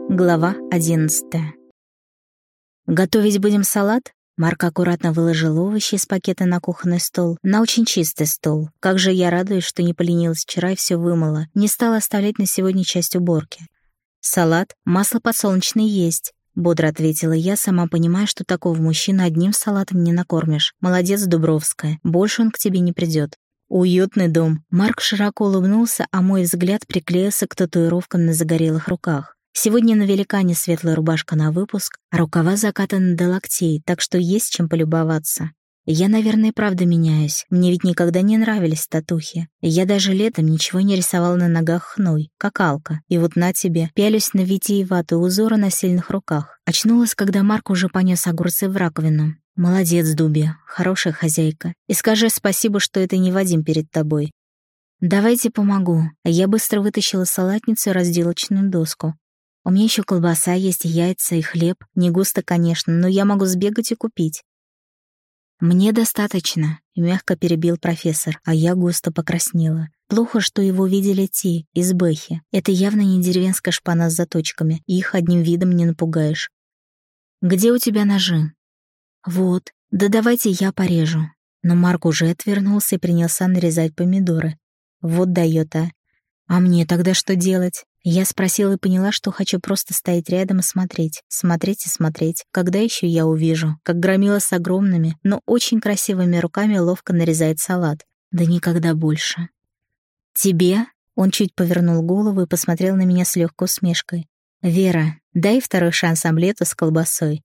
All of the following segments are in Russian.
Глава 11. «Готовить будем салат?» Марк аккуратно выложил овощи из пакета на кухонный стол, на очень чистый стол. Как же я радуюсь, что не поленилась вчера и все вымыла, не стала оставлять на сегодня часть уборки. «Салат, масло подсолнечное есть», — бодро ответила я, сама понимая, что такого мужчину одним салатом не накормишь. «Молодец, Дубровская, больше он к тебе не придет». «Уютный дом». Марк широко улыбнулся, а мой взгляд приклеился к татуировкам на загорелых руках. Сегодня на великане светлая рубашка на выпуск, а рукава закатаны до локтей, так что есть чем полюбоваться. Я, наверное, и правда меняюсь. Мне ведь никогда не нравились татухи. Я даже летом ничего не рисовала на ногах хной, как Алка. И вот на тебе, пялюсь на витиеватые узоры на сильных руках. Очнулась, когда Марк уже понес огурцы в раковину. «Молодец, Дуби, хорошая хозяйка. И скажи спасибо, что это не Вадим перед тобой». «Давайте помогу». Я быстро вытащила салатницу и разделочную доску. «У меня еще колбаса есть, яйца и хлеб. Не густо, конечно, но я могу сбегать и купить». «Мне достаточно», — мягко перебил профессор, а я густо покраснела. Плохо, что его видели те, из Бэхи. Это явно не деревенская шпана с заточками, и их одним видом не напугаешь. «Где у тебя ножи?» «Вот, да давайте я порежу». Но Марк уже отвернулся и принялся нарезать помидоры. Вот даёт, а. А мне тогда что делать? Я спросила и поняла, что хочу просто стоять рядом и смотреть. Смотреть и смотреть. Когда еще я увижу, как громила с огромными, но очень красивыми руками ловко нарезает салат? Да никогда больше. «Тебе?» Он чуть повернул голову и посмотрел на меня с легкой усмешкой. «Вера, дай второй шанс омлету с колбасой».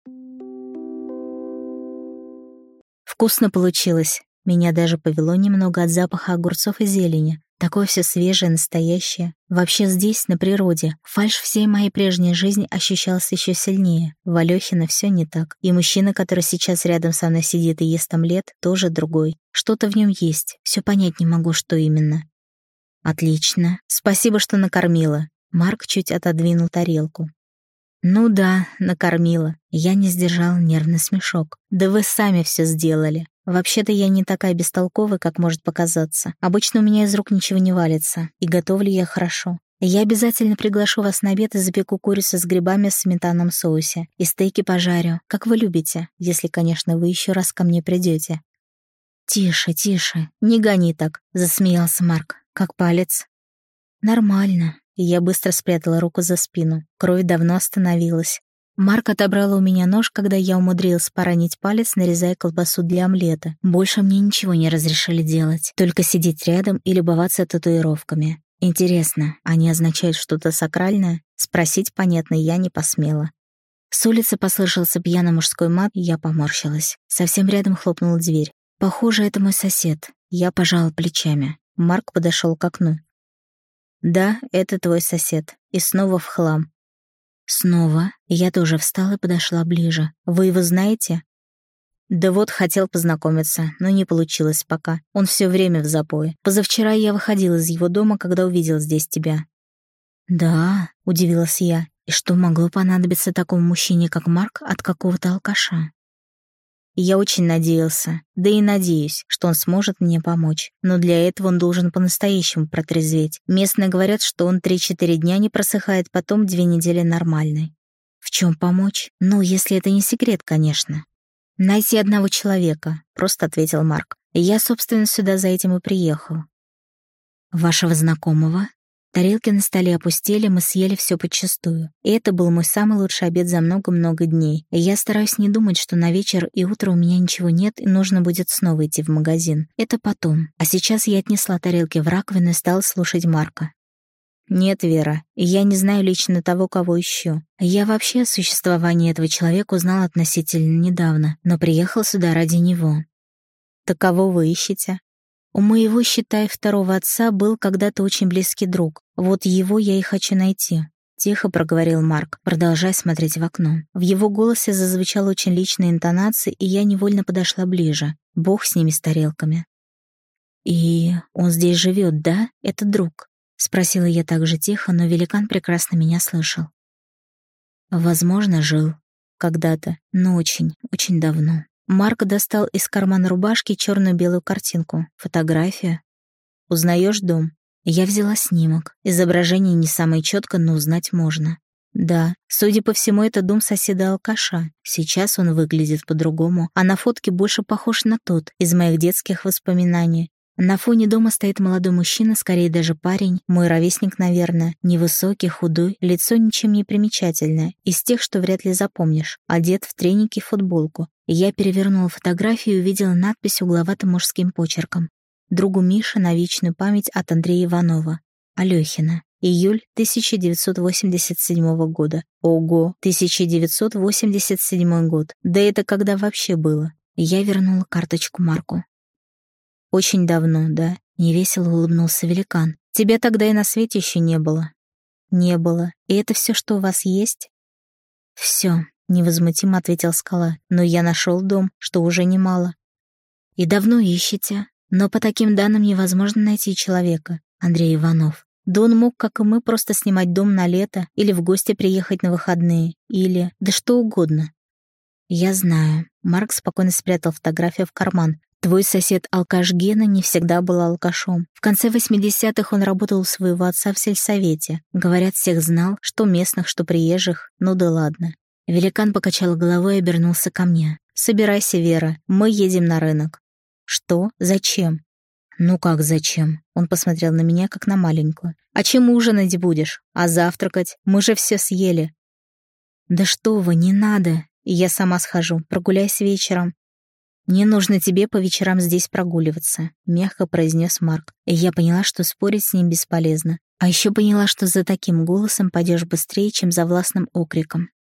Вкусно получилось. Меня даже повело немного от запаха огурцов и зелени. Такое все свежее, настоящее. Вообще здесь, на природе, фальшь всей моей прежней жизни ощущался еще сильнее. В Алёхино все не так. И мужчина, который сейчас рядом со мной сидит и ест омлет, тоже другой. Что-то в нем есть. Все понять не могу, что именно. «Отлично. Спасибо, что накормила». Марк чуть отодвинул тарелку. «Ну да, накормила». Я не сдержала нервный смешок. «Да вы сами все сделали. Вообще-то я не такая бестолковая, как может показаться. Обычно у меня из рук ничего не валится, и готовлю я хорошо. Я обязательно приглашу вас на обед и запеку курицу с грибами в сметанном соусе. И стейки пожарю, как вы любите, если, конечно, вы еще раз ко мне придете». «Тише, тише, не гони так», — засмеялся Марк. «Как палец?» «Нормально». И я быстро спрятала руку за спину. Кровь давно остановилась. Марк отобрал у меня нож, когда я умудрилась поранить палец, нарезая колбасу для омлета. Больше мне ничего не разрешили делать, только сидеть рядом и любоваться татуировками. Интересно, они означают что-то сакральное? Спросить, понятно, я не посмела. С улицы послышался пьяный мужской мат, и я поморщилась. Совсем рядом хлопнула дверь. Похоже, это мой сосед. Я пожала плечами. Марк подошел к окну. «Да, это твой сосед. И снова в хлам». «Снова?» Я тоже встала и подошла ближе. «Вы его знаете?» «Да вот, хотел познакомиться, но не получилось пока. Он все время в запое. Позавчера я выходила из его дома, когда увидел здесь тебя». «Да», — удивилась я. «И что могло понадобиться такому мужчине, как Марк, от какого-то алкаша?» Я очень надеялся, да и надеюсь, что он сможет мне помочь. Но для этого он должен по-настоящему протрезветь. Местные говорят, что он 3-4 дня не просыхает, потом 2 недели нормальный. В чем помочь? Ну, если это не секрет, конечно. «Найти одного человека», — просто ответил Марк. И я, собственно, сюда за этим и приехал. «Вашего знакомого?» Тарелки на столе опустели, мы съели все подчистую. И это был мой самый лучший обед за много-много дней. И я стараюсь не думать, что на вечер и утро у меня ничего нет, и нужно будет снова идти в магазин. Это потом. А сейчас я отнесла тарелки в раковину и стала слушать Марка. «Нет, Вера, я не знаю лично того, кого ищу. Я вообще о существовании этого человека узнала относительно недавно, но приехал сюда ради него». «Так кого вы ищете?» «У моего, считай, второго отца был когда-то очень близкий друг. Вот его я и хочу найти», — тихо проговорил Марк, продолжая смотреть в окно. В его голосе зазвучала очень личная интонация, и я невольно подошла ближе. Бог с ними, с тарелками. «И он здесь живет, да? Это друг?» — спросила я так же тихо, но великан прекрасно меня слышал. «Возможно, жил. Когда-то, но очень, очень давно». Марк достал из кармана рубашки черно-белую картинку. Фотография. «Узнаешь дом?» Я взяла снимок. Изображение не самое четко, но узнать можно. Да, судя по всему, это дом соседа-алкаша. Сейчас он выглядит по-другому, а на фотке больше похож на тот из моих детских воспоминаний. На фоне дома стоит молодой мужчина, скорее даже парень, мой ровесник, наверное, невысокий, худой, лицо ничем не примечательное, из тех, что вряд ли запомнишь, одет в треники и футболку. Я перевернула фотографию и увидела надпись угловатым мужским почерком. Другу Мише на вечную память от Андрея Иванова. Алёхина. Июль 1987 года. Ого, 1987 год. Да это когда вообще было? Я вернула карточку Марку. Очень давно, да? Невесело улыбнулся великан. Тебя тогда и на свете еще не было. Не было. И это все, что у вас есть? Все, невозмутимо ответил Скала. Но я нашел дом, что уже немало. И давно ищете? Но по таким данным невозможно найти человека. Андрей Иванов. Да он мог, как и мы, просто снимать дом на лето или в гости приехать на выходные, или... да что угодно. Я знаю. Марк спокойно спрятал фотографию в карман. Твой сосед-алкаш Гена не всегда был алкашом. В конце 80-х он работал у своего отца в сельсовете. Говорят, всех знал, что местных, что приезжих. Ну да ладно. Великан покачал головой и обернулся ко мне. «Собирайся, Вера, мы едем на рынок». «Что? Зачем?» «Ну как зачем?» Он посмотрел на меня, как на маленькую. «А чем ужинать будешь? А завтракать? Мы же все съели». «Да что вы, не надо. Я сама схожу, прогуляюсь вечером». «Не нужно тебе по вечерам здесь прогуливаться», — мягко произнес Марк. И я поняла, что спорить с ним бесполезно. А еще поняла, что за таким голосом пойдешь быстрее, чем за властным окриком.